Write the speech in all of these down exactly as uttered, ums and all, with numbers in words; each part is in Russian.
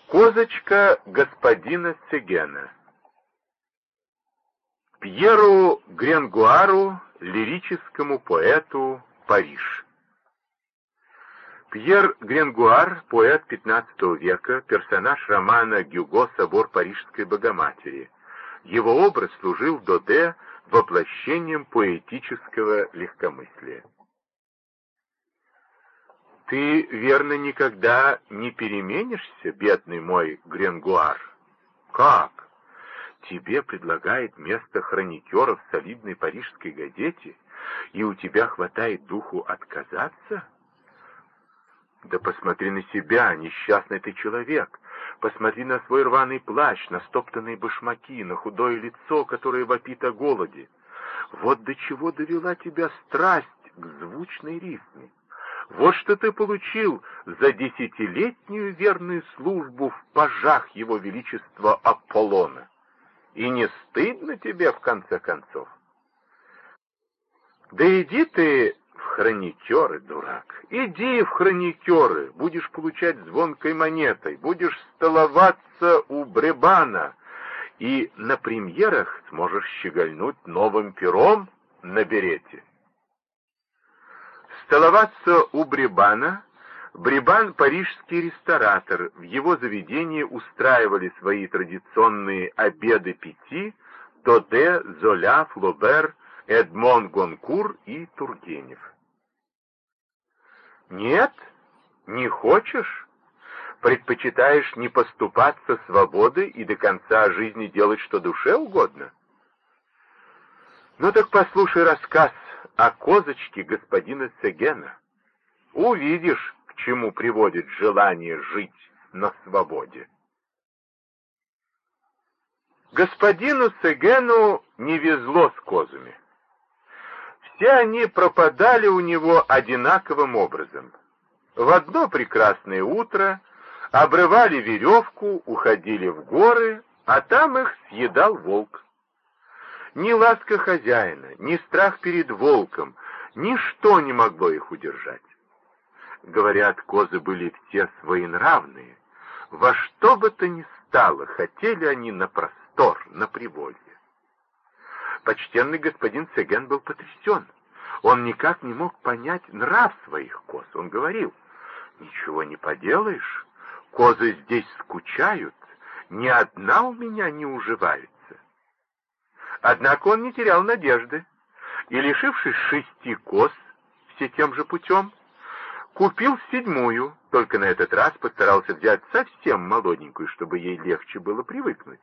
Козочка господина Сегена. Пьеру Гренгуару, лирическому поэту, Париж. Пьер Гренгуар, поэт пятнадцатого века, персонаж романа Гюго «Собор Парижской Богоматери». Его образ служил Доде воплощением поэтического легкомыслия. «Ты, верно, никогда не переменишься, бедный мой Гренгуар?» «Как? Тебе предлагает место хроникера в солидной парижской газете, и у тебя хватает духу отказаться?» «Да посмотри на себя, несчастный ты человек. Посмотри на свой рваный плащ, на стоптанные башмаки, на худое лицо, которое вопит о голоде. Вот до чего довела тебя страсть к звучной рифме. Вот что ты получил за десятилетнюю верную службу в пажах его величества Аполлона. И не стыдно тебе, в конце концов? Да иди ты в хроникеры, дурак, иди в хроникеры, будешь получать звонкой монетой, будешь столоваться у Бребана, и на премьерах сможешь щегольнуть новым пером на берете. Столоваться у Бребана. Бребан — парижский ресторатор. В его заведении устраивали свои традиционные обеды пяти Доде, Золя, Флобер, Эдмон Гонкур и Тургенев. Нет? Не хочешь? Предпочитаешь не поступаться свободой и до конца жизни делать, что душе угодно? Ну так послушай рассказ о козочке господина Сегена. Увидишь, к чему приводит желание жить на свободе. Господину Сегену не везло с козами. Все они пропадали у него одинаковым образом. В одно прекрасное утро обрывали веревку, уходили в горы, а там их съедал волк. Ни ласка хозяина, ни страх перед волком, ничто не могло их удержать. Говорят, козы были все своенравные. Во что бы то ни стало, хотели они на простор, на приволье. Почтенный господин Сеген был потрясен. Он никак не мог понять нрав своих коз. Он говорил: «Ничего не поделаешь, козы здесь скучают, ни одна у меня не уживается». Однако он не терял надежды, и, лишившись шести коз все тем же путем, купил седьмую, только на этот раз постарался взять совсем молоденькую, чтобы ей легче было привыкнуть.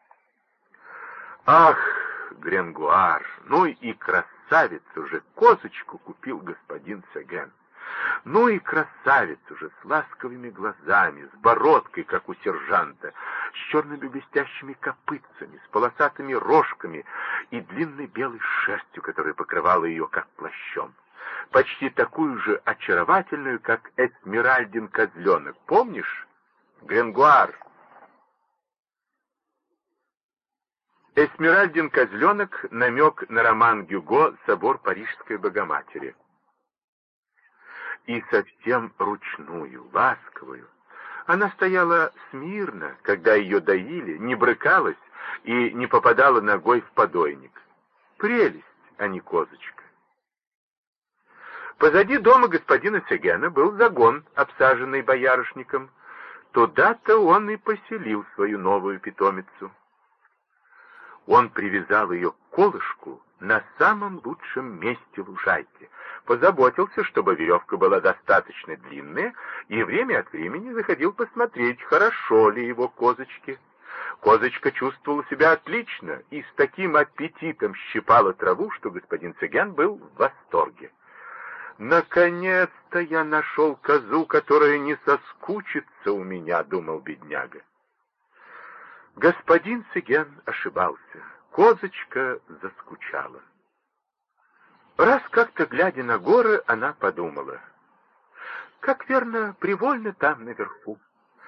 Ах, Гренгуар, ну и красавицу же козочку купил господин Сеген. Ну и красавицу же, с ласковыми глазами, с бородкой, как у сержанта, с черными блестящими копытцами, с полосатыми рожками и длинной белой шерстью, которая покрывала ее как плащом. Почти такую же очаровательную, как Эсмеральдин козленок. Помнишь, Гренгуар? Эсмеральдин козленок — намек на роман Гюго «Собор Парижской Богоматери». И совсем ручную, ласковую. Она стояла смирно, когда ее доили, не брыкалась и не попадала ногой в подойник. Прелесть, а не козочка. Позади дома господина Сегена был загон, обсаженный боярышником. Туда-то он и поселил свою новую питомицу. Он привязал ее к колышку на самом лучшем месте лужайки, позаботился, чтобы веревка была достаточно длинная, и время от времени заходил посмотреть, хорошо ли его козочке. Козочка чувствовала себя отлично и с таким аппетитом щипала траву, что господин Сеген был в восторге. «Наконец-то я нашел козу, которая не соскучится у меня», — думал бедняга. Господин Сеген ошибался. Козочка заскучала. Раз как-то, глядя на горы, она подумала: как верно, привольно там наверху.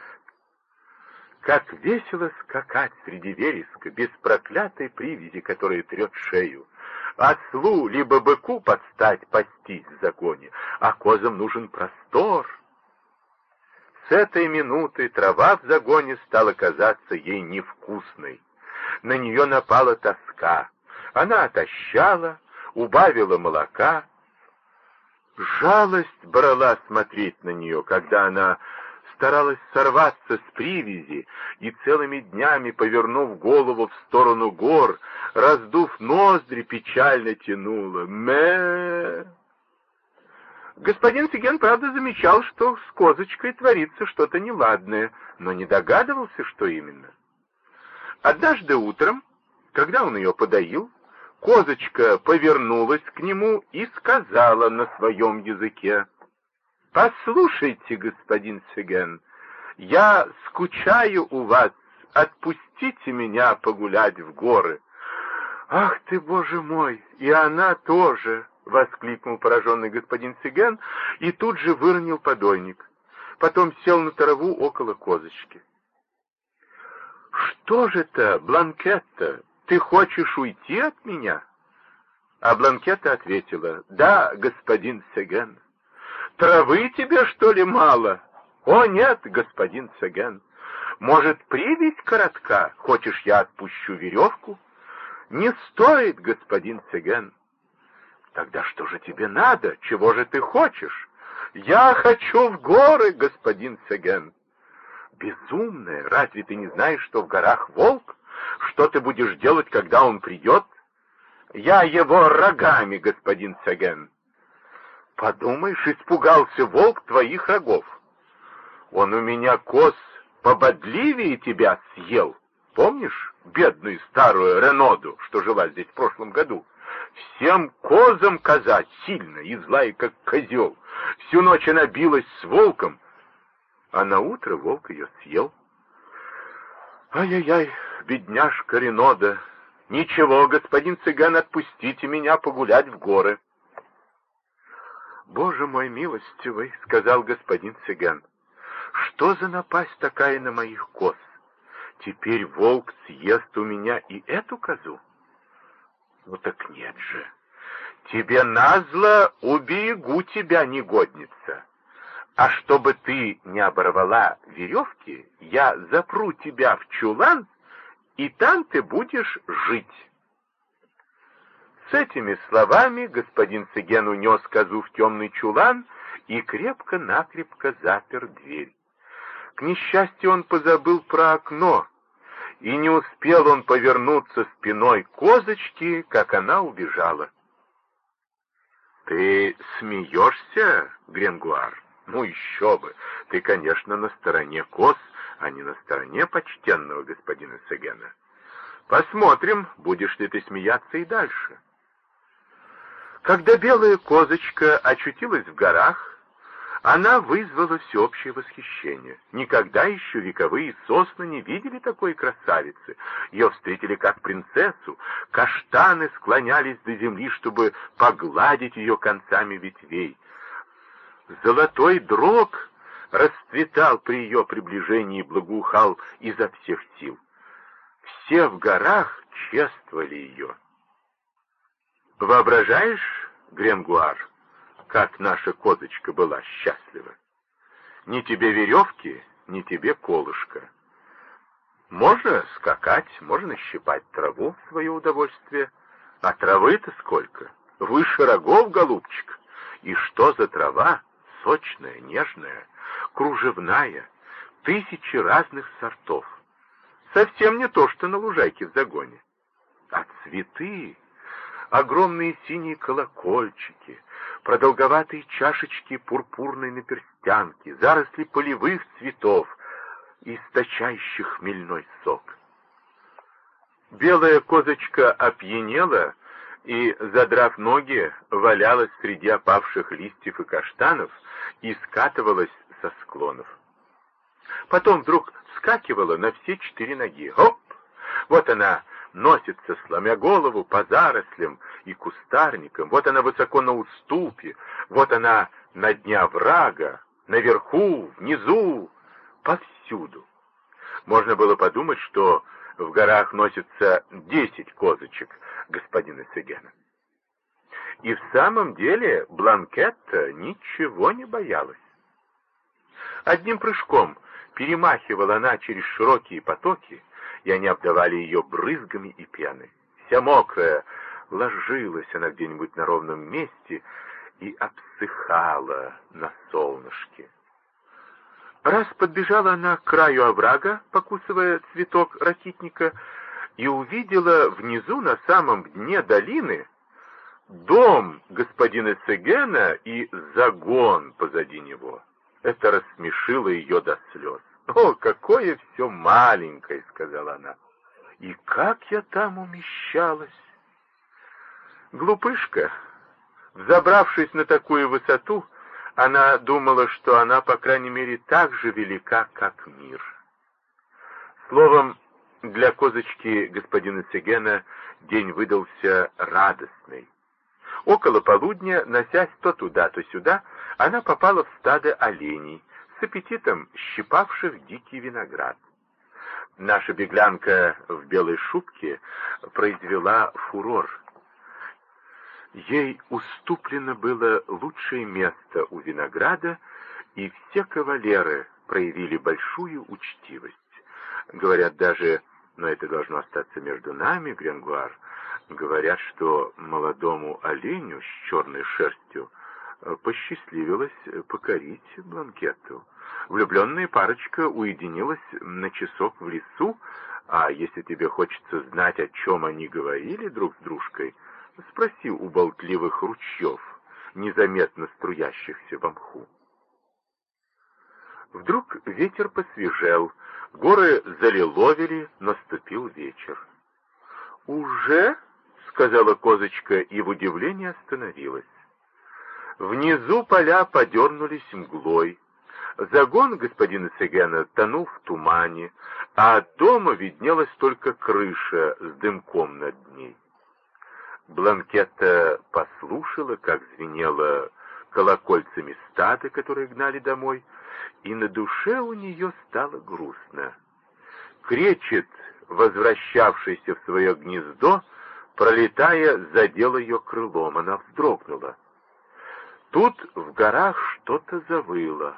Как весело скакать среди вереска, без проклятой привязи, которая трет шею. Ослу либо быку подстать пастись в загоне, а козам нужен простор. С этой минуты трава в загоне стала казаться ей невкусной. На нее напала тоска. Она отощала, убавила молока. Жалость брала смотреть на нее, когда она старалась сорваться с привязи и целыми днями, повернув голову в сторону гор, раздув ноздри, печально тянула. Мэ! Господин Сиген, правда, замечал, что с козочкой творится что-то неладное, но не догадывался, что именно. Однажды утром, когда он ее подоил, козочка повернулась к нему и сказала на своем языке: «Послушайте, господин Сиген, я скучаю у вас, отпустите меня погулять в горы». «Ах ты, Боже мой, и она тоже!» — воскликнул пораженный господин Сиген и тут же выронил подойник. Потом сел на траву около козочки. «Что же это, Бланкетта, ты хочешь уйти от меня?» А Бланкетта ответила: «Да, господин Сиген». «Травы тебе, что ли, мало?» «О, нет, господин Сиген. Может, привязь коротка? Хочешь, я отпущу веревку?» «Не стоит, господин Сиген». «Тогда что же тебе надо? Чего же ты хочешь?» «Я хочу в горы, господин Сиген». «Безумная! Разве ты не знаешь, что в горах волк? Что ты будешь делать, когда он придет?» «Я его рогами, господин Сиген». «Подумаешь, испугался волк твоих рогов. Он у меня коз пободливее тебя съел. Помнишь бедную старую Реноду, что жила здесь в прошлом году? Всем козам коза сильно и злая, как козел. Всю ночь она билась с волком, а на утро волк ее съел. Ай-яй-яй, бедняжка Ренода. Ничего, господин Цыган, отпустите меня погулять в горы». «Боже мой милостивый», — сказал господин Цыган, — «что за напасть такая на моих коз? Теперь волк съест у меня и эту козу?» «Ну так нет же. Тебе назло, уберегу тебя, негодница. А чтобы ты не оборвала веревки, я запру тебя в чулан, и там ты будешь жить». С этими словами господин Цыген унес козу в темный чулан и крепко-накрепко запер дверь. К несчастью, он позабыл про окно, и не успел он повернуться спиной к козочке, как она убежала. «Ты смеешься, Гренгуар? Ну еще бы! Ты, конечно, на стороне коз, а не на стороне почтенного господина Цыгена. Посмотрим, будешь ли ты смеяться и дальше». Когда белая козочка очутилась в горах, она вызвала всеобщее восхищение. Никогда еще вековые сосны не видели такой красавицы. Ее встретили как принцессу. Каштаны склонялись до земли, чтобы погладить ее концами ветвей. Золотой дрог расцветал при ее приближении и благоухал изо всех сил. Все в горах чествовали ее. Воображаешь, Гренгуар, как наша козочка была счастлива? Ни тебе веревки, ни тебе колышко. Можно скакать, можно щипать траву в свое удовольствие. А травы-то сколько? Выше рогов, голубчик. И что за трава? Сочная, нежная, кружевная, тысячи разных сортов. Совсем не то, что на лужайке в загоне. А цветы... Огромные синие колокольчики, продолговатые чашечки пурпурной наперстянки, заросли полевых цветов, источающих хмельной сок. Белая козочка опьянела и, задрав ноги, валялась среди опавших листьев и каштанов и скатывалась со склонов. Потом вдруг вскакивала на все четыре ноги. Хоп! Вот она носится, сломя голову, по зарослям и кустарникам. Вот она высоко на уступе, вот она на дне оврага, наверху, внизу, повсюду. Можно было подумать, что в горах носится десять козочек господина Цыгена. И в самом деле Бланкетта ничего не боялась. Одним прыжком перемахивала она через широкие потоки, и они обдавали ее брызгами и пеной. Вся мокрая, ложилась она где-нибудь на ровном месте и обсыхала на солнышке. Раз подбежала она к краю оврага, покусывая цветок ракитника, и увидела внизу, на самом дне долины, дом господина Сегена и загон позади него. Это рассмешило ее до слез. «О, какое все маленькое!» — сказала она. «И как я там умещалась!» Глупышка, взобравшись на такую высоту, она думала, что она, по крайней мере, так же велика, как мир. Словом, для козочки господина Сегена день выдался радостный. Около полудня, носясь то туда, то сюда, она попала в стадо оленей, с аппетитом щипавших дикий виноград. Наша беглянка в белой шубке произвела фурор. Ей уступлено было лучшее место у винограда, и все кавалеры проявили большую учтивость. Говорят даже, но это должно остаться между нами, Гренгуар, говорят, что молодому оленю с черной шерстью посчастливилось покорить Бланкетту. Влюбленная парочка уединилась на часок в лесу, а если тебе хочется знать, о чем они говорили друг с дружкой, спроси у болтливых ручьев, незаметно струящихся во мху. Вдруг ветер посвежел, горы залиловили, наступил вечер. «Уже?» — сказала козочка и в удивлении остановилась. Внизу поля подернулись мглой. Загон господина Сегена тонул в тумане, а от дома виднелась только крыша с дымком над ней. Бланкетта послушала, как звенело колокольцами стадо, которые гнали домой, и на душе у нее стало грустно. Кречет, возвращавшийся в свое гнездо, пролетая, задел ее крылом. Она вздрогнула. Тут в горах что-то завыло.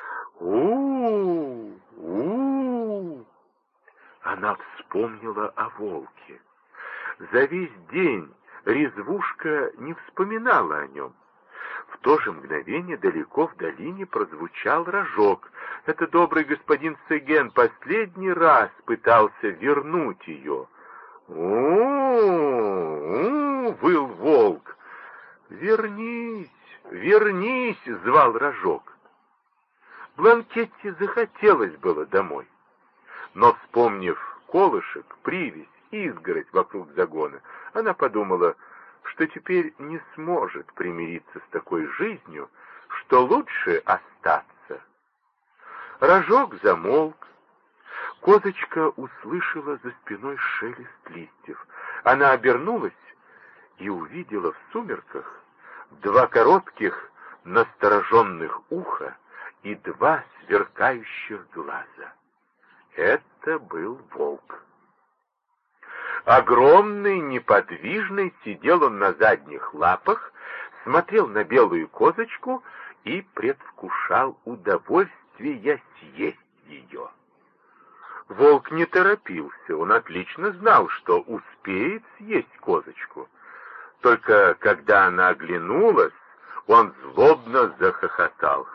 У-у-у! У-у-у! Она вспомнила о волке. За весь день резвушка не вспоминала о нем. В то же мгновение далеко в долине прозвучал рожок. Это добрый господин Сеген последний раз пытался вернуть ее. «У-у-у!» — выл волк. «Вернись, вернись!» — звал рожок. Бланкетте захотелось было домой. Но, вспомнив колышек, привязь, изгородь вокруг загона, она подумала, что теперь не сможет примириться с такой жизнью, что лучше остаться. Рожок замолк. Козочка услышала за спиной шелест листьев. Она обернулась и увидела в сумерках два коротких настороженных уха и два сверкающих глаза. Это был волк. Огромный, неподвижный, сидел он на задних лапах, смотрел на белую козочку и предвкушал удовольствие съесть ее. Волк не торопился, он отлично знал, что успеет съесть козочку. Только когда она оглянулась, он злобно захохотал.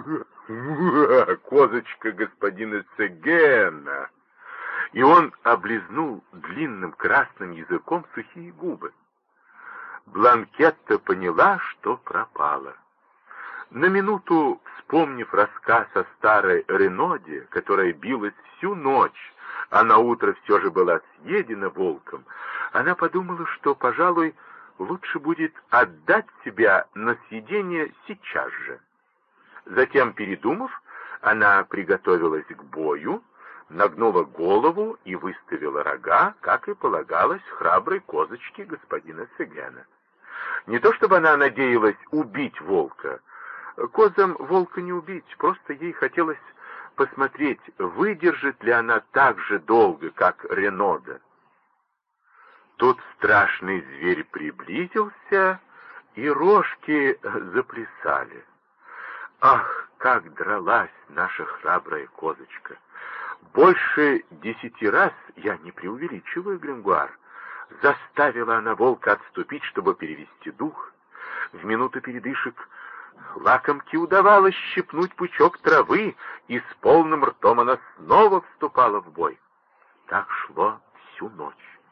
«Козочка господина Сегена!» И он облизнул длинным красным языком сухие губы. Бланкетта поняла, что пропала. На минуту, вспомнив рассказ о старой Реноде, которая билась всю ночь, а наутро все же была съедена волком, она подумала, что, пожалуй, лучше будет отдать себя на съедение сейчас же. Затем, передумав, она приготовилась к бою, нагнула голову и выставила рога, как и полагалось храброй козочке господина Сегена. Не то чтобы она надеялась убить волка. Козам волка не убить, просто ей хотелось посмотреть, выдержит ли она так же долго, как Ренода. Тут страшный зверь приблизился, и рожки заплясали. Ах, как дралась наша храбрая козочка! Больше десяти раз, я не преувеличиваю, Грингуар, заставила она волка отступить, чтобы перевести дух. В минуту передышек лакомке удавалось щипнуть пучок травы, и с полным ртом она снова вступала в бой. Так шло всю ночь.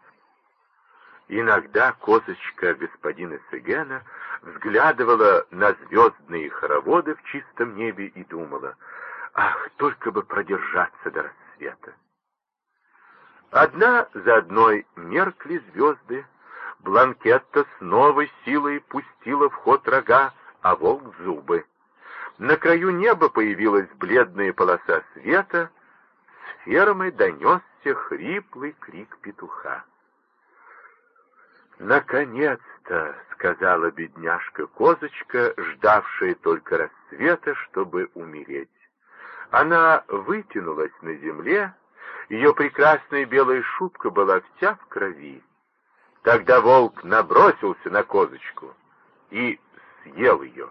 Иногда козочка господина Сегена взглядывала на звездные хороводы в чистом небе и думала: ах, только бы продержаться до рассвета. Одна за одной меркли звезды, Бланкетта с новой силой пустила в ход рога, а волк зубы. На краю неба появилась бледная полоса света, с фермы донесся хриплый крик петуха. «Наконец-то!» — сказала бедняжка-козочка, ждавшая только рассвета, чтобы умереть. Она вытянулась на земле, ее прекрасная белая шубка была вся в крови. Тогда волк набросился на козочку и съел ее.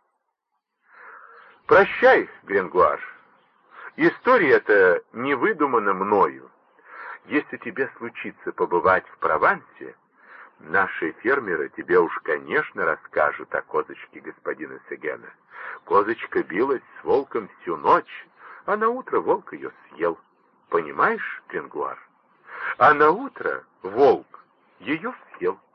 «Прощай, Грингуар, история эта не выдумана мною. Если тебе случится побывать в Провансе, наши фермеры тебе уж, конечно, расскажут о козочке господина Сегена. Козочка билась с волком всю ночь, а на утро волк ее съел. Понимаешь, Грингуар? А на утро волк ее съел.